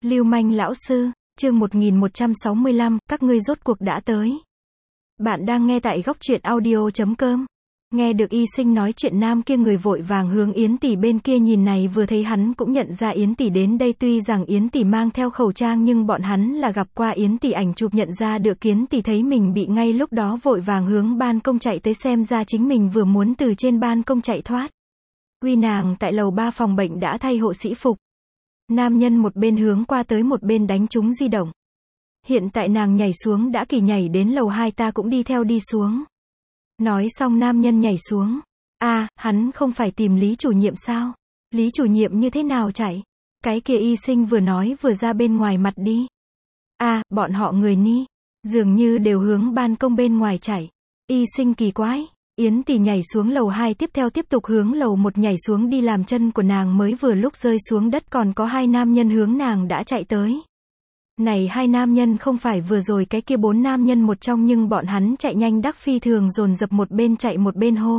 Lưu manh lão sư, chương 1165, các ngươi rốt cuộc đã tới. Bạn đang nghe tại góc truyện audio.com. Nghe được Y Sinh nói chuyện, nam kia người vội vàng hướng Yến tỷ bên kia nhìn, này vừa thấy hắn cũng nhận ra Yến tỷ đến đây, tuy rằng Yến tỷ mang theo khẩu trang nhưng bọn hắn là gặp qua Yến tỷ ảnh chụp nhận ra được. Yến tỷ thấy mình bị ngay lúc đó vội vàng hướng ban công chạy tới, xem ra chính mình vừa muốn từ trên ban công chạy thoát. Uy, nàng tại lầu 3 phòng bệnh đã thay hộ sĩ phục. Nam nhân một bên hướng qua tới một bên đánh trúng di động. Hiện tại nàng nhảy xuống đã, kỳ nhảy đến lầu 2 ta cũng đi theo đi xuống. Nói xong nam nhân nhảy xuống. Hắn không phải tìm Lý chủ nhiệm sao? Lý chủ nhiệm như thế nào chạy? Cái kia Y Sinh vừa nói vừa ra bên ngoài mặt đi. Bọn họ người ni, dường như đều hướng ban công bên ngoài chạy. Y Sinh kỳ quái. Yến tỷ nhảy xuống lầu 2 tiếp tục hướng lầu 1 nhảy xuống đi, làm chân của nàng mới vừa lúc rơi xuống đất còn có hai nam nhân hướng nàng đã chạy tới. Này hai nam nhân không phải vừa rồi cái kia 4 nam nhân một trong, nhưng bọn hắn chạy nhanh đắc phi thường, dồn dập một bên chạy một bên hô.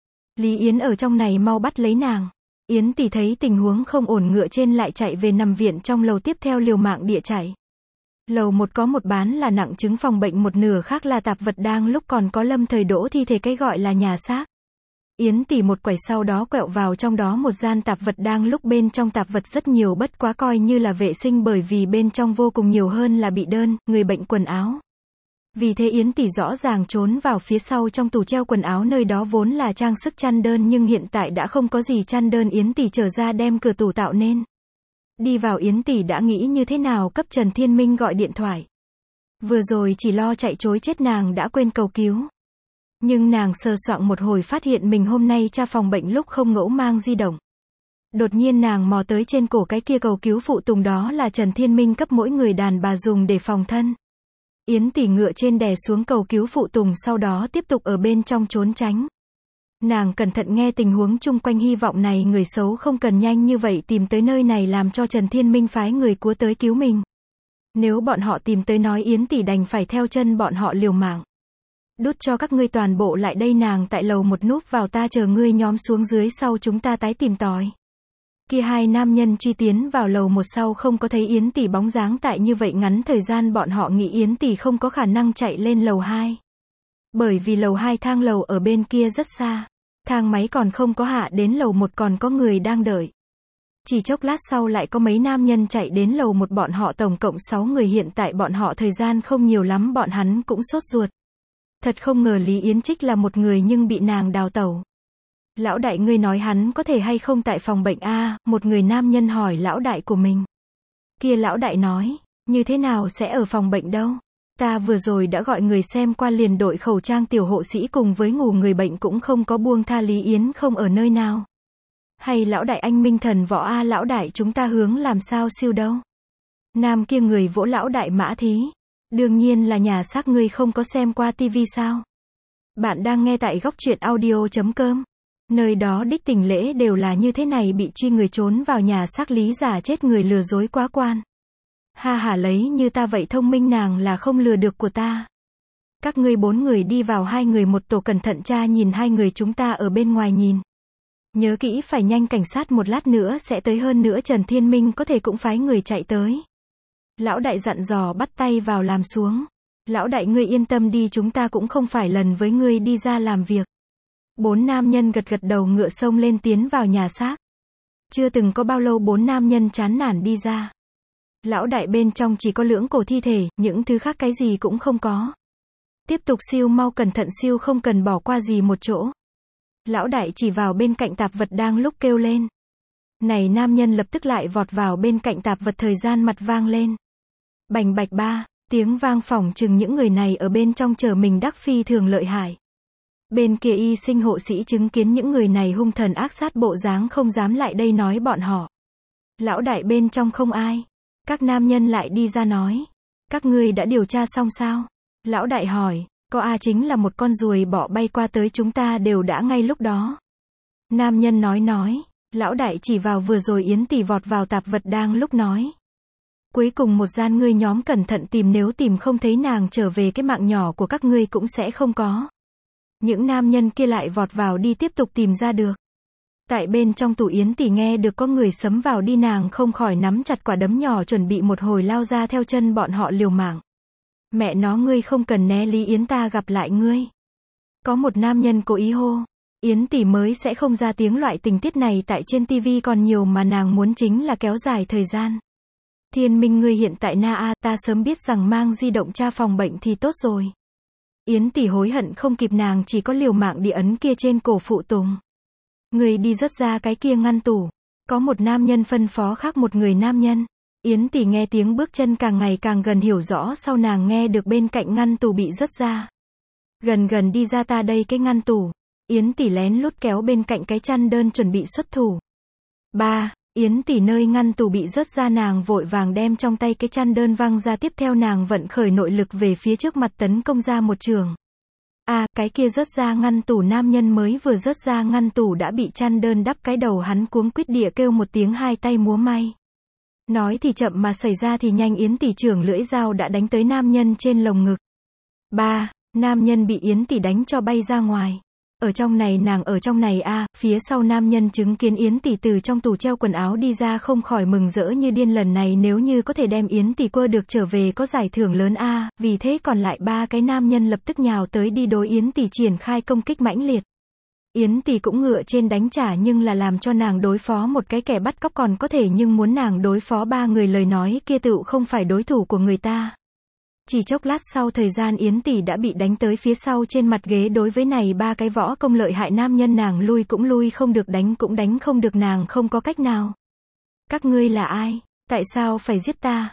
Lý Yến ở trong này, mau bắt lấy nàng. Yến tỷ thấy tình huống không ổn, ngựa trên lại chạy về nằm viện trong lầu, tiếp theo liều mạng địa chạy. Lầu 1 có một bán là nặng chứng phòng bệnh, một nửa khác là tạp vật đang lúc còn có lâm thời đỗ thi thể, cái gọi là nhà xác. Yến tỷ một quẩy sau đó quẹo vào trong đó một gian tạp vật đang lúc, bên trong tạp vật rất nhiều, bất quá coi như là vệ sinh, bởi vì bên trong vô cùng nhiều hơn là bị đơn, người bệnh quần áo. Vì thế Yến tỷ rõ ràng trốn vào phía sau trong tủ treo quần áo, nơi đó vốn là trang sức chăn đơn nhưng hiện tại đã không có gì chăn đơn. Yến tỷ trở ra đem cửa tủ tạo nên. Đi vào, Yến tỷ đã nghĩ như thế nào cấp Trần Thiên Minh gọi điện thoại. Vừa rồi chỉ lo chạy trối chết, nàng đã quên cầu cứu. Nhưng nàng sờ soạng một hồi phát hiện mình hôm nay tra phòng bệnh lúc không ngẫu mang di động. Đột nhiên nàng mò tới trên cổ cái kia cầu cứu phụ tùng, đó là Trần Thiên Minh cấp mỗi người đàn bà dùng để phòng thân. Yến tỷ ngựa trên đè xuống cầu cứu phụ tùng, sau đó tiếp tục ở bên trong trốn tránh. Nàng cẩn thận nghe tình huống chung quanh, hy vọng này người xấu không cần nhanh như vậy tìm tới nơi này, làm cho Trần Thiên Minh phái người cúa tới cứu mình. Nếu bọn họ tìm tới nói Yến tỷ đành phải theo chân bọn họ liều mạng. Đút cho các ngươi toàn bộ lại đây, nàng tại lầu 1 núp vào, ta chờ ngươi nhóm xuống dưới sau chúng ta tái tìm tòi. Kia hai nam nhân truy tiến vào lầu 1 sau không có thấy Yến tỷ bóng dáng, tại như vậy ngắn thời gian bọn họ nghĩ Yến tỷ không có khả năng chạy lên lầu 2. Bởi vì lầu 2 thang lầu ở bên kia rất xa. Thang máy còn không có hạ đến lầu 1, còn có người đang đợi. Chỉ chốc lát sau lại có mấy nam nhân chạy đến lầu 1, bọn họ tổng cộng 6 người, hiện tại bọn họ thời gian không nhiều lắm, bọn hắn cũng sốt ruột. Thật không ngờ Lý Yến Trích là một người nhưng bị nàng đào tẩu. Lão đại, ngươi nói hắn có thể hay không tại phòng bệnh một người nam nhân hỏi lão đại của mình. Kia lão đại nói, như thế nào sẽ ở phòng bệnh đâu? Ta vừa rồi đã gọi người xem qua, liền đội khẩu trang tiểu hộ sĩ cùng với ngủ người bệnh cũng không có buông tha, Lý Yến không ở nơi nào. Hay lão đại anh minh thần võ lão đại, chúng ta hướng làm sao siêu đâu? Nam kia người vỗ lão đại mã thí. Đương nhiên là nhà xác, ngươi không có xem qua tivi sao? Bạn đang nghe tại góc truyện audio.com. Nơi đó đích tình lễ đều là như thế này, bị truy người trốn vào nhà xác, lý giả chết người, lừa dối quá quan. Lấy như ta vậy thông minh, nàng là không lừa được của ta. Các ngươi 4 người đi vào, 2 người một tổ, cẩn thận tra nhìn, 2 người chúng ta ở bên ngoài nhìn. Nhớ kỹ phải nhanh, cảnh sát một lát nữa sẽ tới, hơn nữa Trần Thiên Minh có thể cũng phái người chạy tới. Lão đại dặn dò, bắt tay vào làm xuống. Lão đại ngươi yên tâm đi, chúng ta cũng không phải lần với ngươi đi ra làm việc. 4 nam nhân gật gật đầu, ngựa xông lên tiến vào nhà xác. Chưa từng có bao lâu 4 nam nhân chán nản đi ra. Lão đại, bên trong chỉ có lưỡng cổ thi thể, những thứ khác cái gì cũng không có. Tiếp tục siêu, mau cẩn thận siêu, không cần bỏ qua gì một chỗ. Lão đại chỉ vào bên cạnh tạp vật đang lúc kêu lên. Này nam nhân lập tức lại vọt vào bên cạnh tạp vật, thời gian mặt vang lên. Bành bạch 3 tiếng vang, phỏng chừng những người này ở bên trong chờ mình đắc phi thường lợi hại. Bên kia Y Sinh hộ sĩ chứng kiến những người này hung thần ác sát bộ dáng, không dám lại đây nói bọn họ. Lão đại, bên trong không ai. Các nam nhân lại đi ra nói. Các ngươi đã điều tra xong sao? Lão đại hỏi. Có chính là một con ruồi bọ bay qua tới, chúng ta đều đã ngay lúc đó. Nam nhân nói. Lão đại chỉ vào vừa rồi Yến tỷ vọt vào tạp vật đang lúc nói. Cuối cùng một gian, ngươi nhóm cẩn thận tìm, nếu tìm không thấy nàng trở về, cái mạng nhỏ của các ngươi cũng sẽ không có. Những nam nhân kia lại vọt vào đi tiếp tục tìm ra được. Tại bên trong tủ Yến Tỷ nghe được có người sấm vào đi, nàng không khỏi nắm chặt quả đấm nhỏ chuẩn bị một hồi lao ra theo chân bọn họ liều mạng. Mẹ nó, ngươi không cần né Lý Yến, ta gặp lại ngươi. Có một nam nhân cố ý hô. Yến Tỷ mới sẽ không ra tiếng, loại tình tiết này tại trên TV còn nhiều mà nàng muốn chính là kéo dài thời gian. Thiên Minh, ngươi hiện tại na a, ta sớm biết rằng mang di động tra phòng bệnh thì tốt rồi. Yến Tỷ hối hận không kịp, nàng chỉ có liều mạng đi ấn kia trên cổ phụ tùng. Người đi rớt ra cái kia ngăn tủ. Có một nam nhân phân phó khác một người nam nhân. Yến Tỷ nghe tiếng bước chân càng ngày càng gần, hiểu rõ sau nàng nghe được bên cạnh ngăn tủ bị rớt ra. Gần đi ra, ta đây cái ngăn tủ. Yến Tỷ lén lút kéo bên cạnh cái chăn đơn chuẩn bị xuất thủ. 3. Yến Tỷ nơi ngăn tủ bị rớt ra, nàng vội vàng đem trong tay cái chăn đơn văng ra, tiếp theo nàng vận khởi nội lực về phía trước mặt tấn công ra một trường. Cái kia rớt ra ngăn tủ nam nhân mới vừa rớt ra ngăn tủ đã bị chăn đơn đắp cái đầu, hắn cuống quýt địa kêu một tiếng, hai tay múa may. Nói thì chậm mà xảy ra thì nhanh, Yến Tỷ trưởng lưỡi dao đã đánh tới nam nhân trên lồng ngực. 3. Nam nhân bị Yến Tỷ đánh cho bay ra ngoài. Ở trong này, nàng ở trong này phía sau nam nhân chứng kiến Yến Tỷ từ trong tủ treo quần áo đi ra không khỏi mừng rỡ như điên, lần này nếu như có thể đem Yến Tỷ quơ được trở về có giải thưởng lớn vì thế còn lại 3 cái nam nhân lập tức nhào tới đi đối Yến Tỷ triển khai công kích mãnh liệt. Yến Tỷ cũng ngựa trên đánh trả, nhưng là làm cho nàng đối phó một cái kẻ bắt cóc còn có thể, nhưng muốn nàng đối phó 3 người lời nói kia tựu không phải đối thủ của người ta. Chỉ chốc lát sau thời gian, Yến Tỷ đã bị đánh tới phía sau trên mặt ghế, đối với này 3 cái võ công lợi hại nam nhân nàng lui cũng lui không được, đánh cũng đánh không được, nàng không có cách nào. Các ngươi là ai? Tại sao phải giết ta?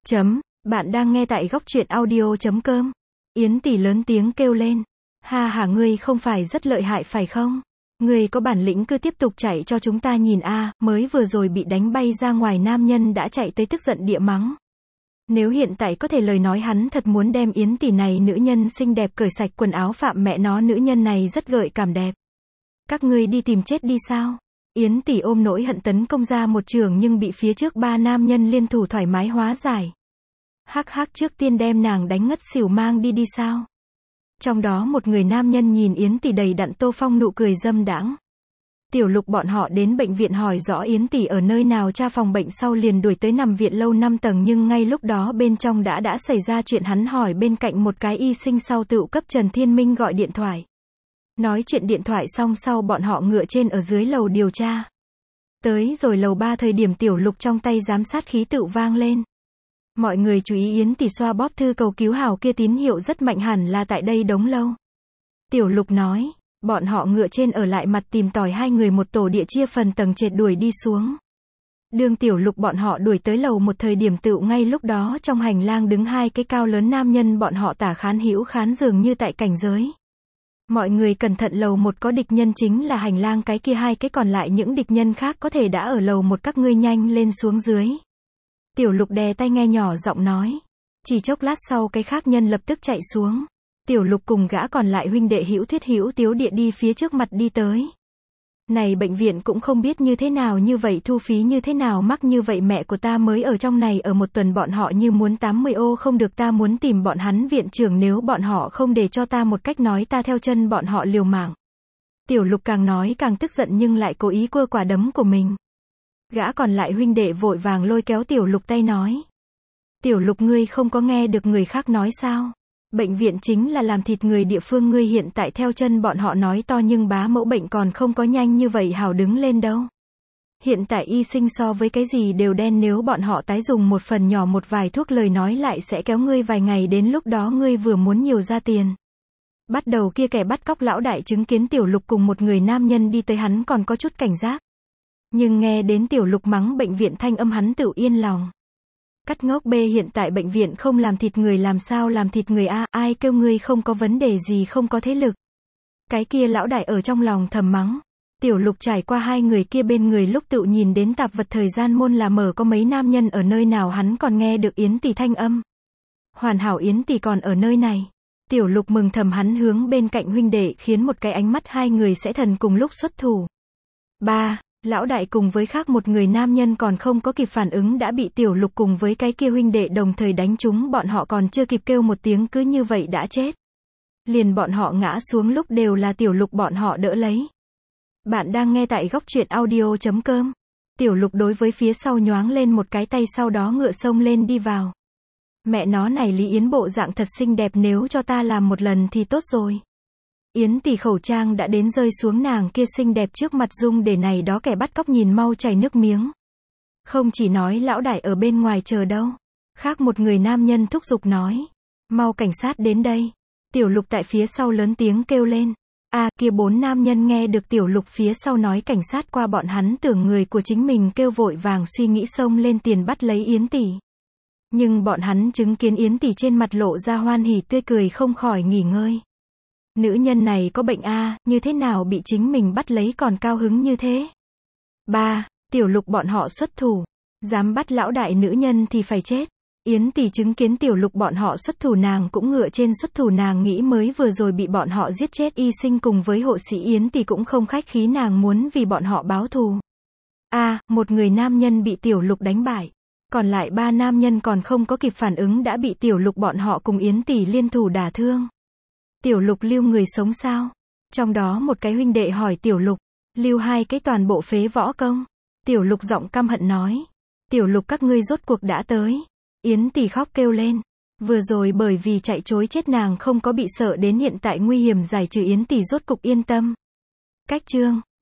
Bạn đang nghe tại goctruyện.audio.com. Yến Tỷ lớn tiếng kêu lên. Ha, ngươi không phải rất lợi hại phải không? Ngươi có bản lĩnh cứ tiếp tục chạy cho chúng ta nhìn mới vừa rồi bị đánh bay ra ngoài nam nhân đã chạy tới tức giận địa mắng. Nếu hiện tại có thể lời nói, hắn thật muốn đem Yến Tỷ này nữ nhân xinh đẹp cởi sạch quần áo, phạm mẹ nó, nữ nhân này rất gợi cảm đẹp. Các ngươi đi tìm chết đi sao? Yến Tỷ ôm nỗi hận tấn công ra một trường, nhưng bị phía trước 3 nam nhân liên thủ thoải mái hóa giải. Trước tiên đem nàng đánh ngất xỉu mang đi sao? Trong đó một người nam nhân nhìn Yến Tỷ đầy đặn tô phong, nụ cười dâm đãng. Tiểu Lục bọn họ đến bệnh viện hỏi rõ Yến Tỷ ở nơi nào tra phòng bệnh sau liền đuổi tới nằm viện lâu 5 tầng, nhưng ngay lúc đó bên trong đã xảy ra chuyện, hắn hỏi bên cạnh một cái y sinh sau tựu cấp Trần Thiên Minh gọi điện thoại. Nói chuyện điện thoại xong sau bọn họ ngựa trên ở dưới lầu điều tra. Tới rồi lầu 3 thời điểm Tiểu Lục trong tay giám sát khí tựu vang lên. Mọi người chú ý, Yến Tỷ xoa bóp thư cầu cứu hào kia tín hiệu rất mạnh, hẳn là tại đây đống lâu. Tiểu Lục nói. Bọn họ ngựa trên ở lại mặt tìm tòi, 2 người một tổ địa chia phần tầng trệt đuổi đi xuống. Đường Tiểu Lục bọn họ đuổi tới lầu một thời điểm tựu ngay lúc đó trong hành lang đứng 2 cái cao lớn nam nhân, bọn họ tả khán hữu khán dường như tại cảnh giới. Mọi người cẩn thận, lầu một có địch nhân, chính là hành lang cái kia 2 cái còn lại những địch nhân khác có thể đã ở lầu một, các ngươi nhanh lên xuống dưới. Tiểu Lục đè tai nghe nhỏ giọng nói. Chỉ chốc lát sau cái khác nhân lập tức chạy xuống. Tiểu Lục cùng gã còn lại huynh đệ hữu thuyết hữu tiếu địa đi phía trước mặt đi tới. Này bệnh viện cũng không biết như thế nào, như vậy thu phí như thế nào mắc như vậy, mẹ của ta mới ở trong này ở 1 tuần, bọn họ như muốn 80 ô không được, ta muốn tìm bọn hắn viện trưởng, nếu bọn họ không để cho ta một cách nói, ta theo chân bọn họ liều mạng. Tiểu Lục càng nói càng tức giận nhưng lại cố ý quơ quả đấm của mình. Gã còn lại huynh đệ vội vàng lôi kéo Tiểu Lục tay nói. Tiểu Lục, ngươi không có nghe được người khác nói sao? Bệnh viện chính là làm thịt người địa phương, ngươi hiện tại theo chân bọn họ nói to, nhưng bá mẫu bệnh còn không có nhanh như vậy hào đứng lên đâu. Hiện tại y sinh so với cái gì đều đen, nếu bọn họ tái dùng một phần nhỏ một vài thuốc lời nói lại sẽ kéo ngươi vài ngày, đến lúc đó ngươi vừa muốn nhiều ra tiền. Bắt đầu kia kẻ bắt cóc lão đại chứng kiến Tiểu Lục cùng một người nam nhân đi tới, hắn còn có chút cảnh giác. Nhưng nghe đến Tiểu Lục mắng bệnh viện thanh âm, hắn tự yên lòng. Cắt ngốc, hiện tại bệnh viện không làm thịt người, làm sao làm thịt người ai kêu ngươi không có vấn đề gì, không có thế lực. Cái kia lão đại ở trong lòng thầm mắng. Tiểu Lục trải qua 2 người kia bên người lúc tự nhìn đến tạp vật thời gian môn là mở, có mấy nam nhân ở nơi nào, hắn còn nghe được Yến Tỷ thanh âm. Hoàn hảo, Yến Tỷ còn ở nơi này. Tiểu Lục mừng thầm, hắn hướng bên cạnh huynh đệ khiến một cái ánh mắt, 2 người sẽ thần cùng lúc xuất thủ. 3. Lão đại cùng với khác một người nam nhân còn không có kịp phản ứng đã bị Tiểu Lục cùng với cái kia huynh đệ đồng thời đánh trúng, bọn họ còn chưa kịp kêu một tiếng cứ như vậy đã chết. Liền bọn họ ngã xuống lúc đều là Tiểu Lục bọn họ đỡ lấy. Bạn đang nghe tại góc truyện audio.com. Tiểu Lục đối với phía sau nhoáng lên một cái tay, sau đó ngựa xông lên đi vào. Mẹ nó này, Lý Yến bộ dạng thật xinh đẹp, nếu cho ta làm một lần thì tốt rồi. Yến tỷ khẩu trang đã đến rơi xuống nàng kia xinh đẹp trước mặt Dung để này đó kẻ bắt cóc nhìn mau chảy nước miếng. Không chỉ nói lão đại ở bên ngoài chờ đâu. Khác một người nam nhân thúc giục nói. Mau cảnh sát đến đây. Tiểu Lục tại phía sau lớn tiếng kêu lên. Kia bốn nam nhân nghe được Tiểu Lục phía sau nói cảnh sát qua, bọn hắn tưởng người của chính mình kêu, vội vàng suy nghĩ xông lên tiền bắt lấy Yến tỷ. Nhưng bọn hắn chứng kiến Yến tỷ trên mặt lộ ra hoan hỉ tươi cười, không khỏi nghỉ ngơi. Nữ nhân này có bệnh như thế nào bị chính mình bắt lấy còn cao hứng như thế. Tiểu Lục bọn họ xuất thủ. Dám bắt lão đại nữ nhân thì phải chết. Yến tỷ chứng kiến Tiểu Lục bọn họ xuất thủ, nàng cũng ngựa trên xuất thủ, nàng nghĩ mới vừa rồi bị bọn họ giết chết y sinh cùng với hộ sĩ, Yến tỷ cũng không khách khí, nàng muốn vì bọn họ báo thù. Một người nam nhân bị Tiểu Lục đánh bại. Còn lại ba nam nhân còn không có kịp phản ứng đã bị Tiểu Lục bọn họ cùng Yến tỷ liên thủ đả thương. Tiểu Lục lưu người sống sao? Trong đó một cái huynh đệ hỏi Tiểu Lục. Lưu hai cái toàn bộ phế võ công. Tiểu Lục giọng căm hận nói. Tiểu Lục, các ngươi rốt cuộc đã tới. Yến tỷ khóc kêu lên. Vừa rồi bởi vì chạy trối chết nàng không có bị sợ, đến hiện tại nguy hiểm giải trừ, Yến tỷ rốt cục yên tâm. Cách chương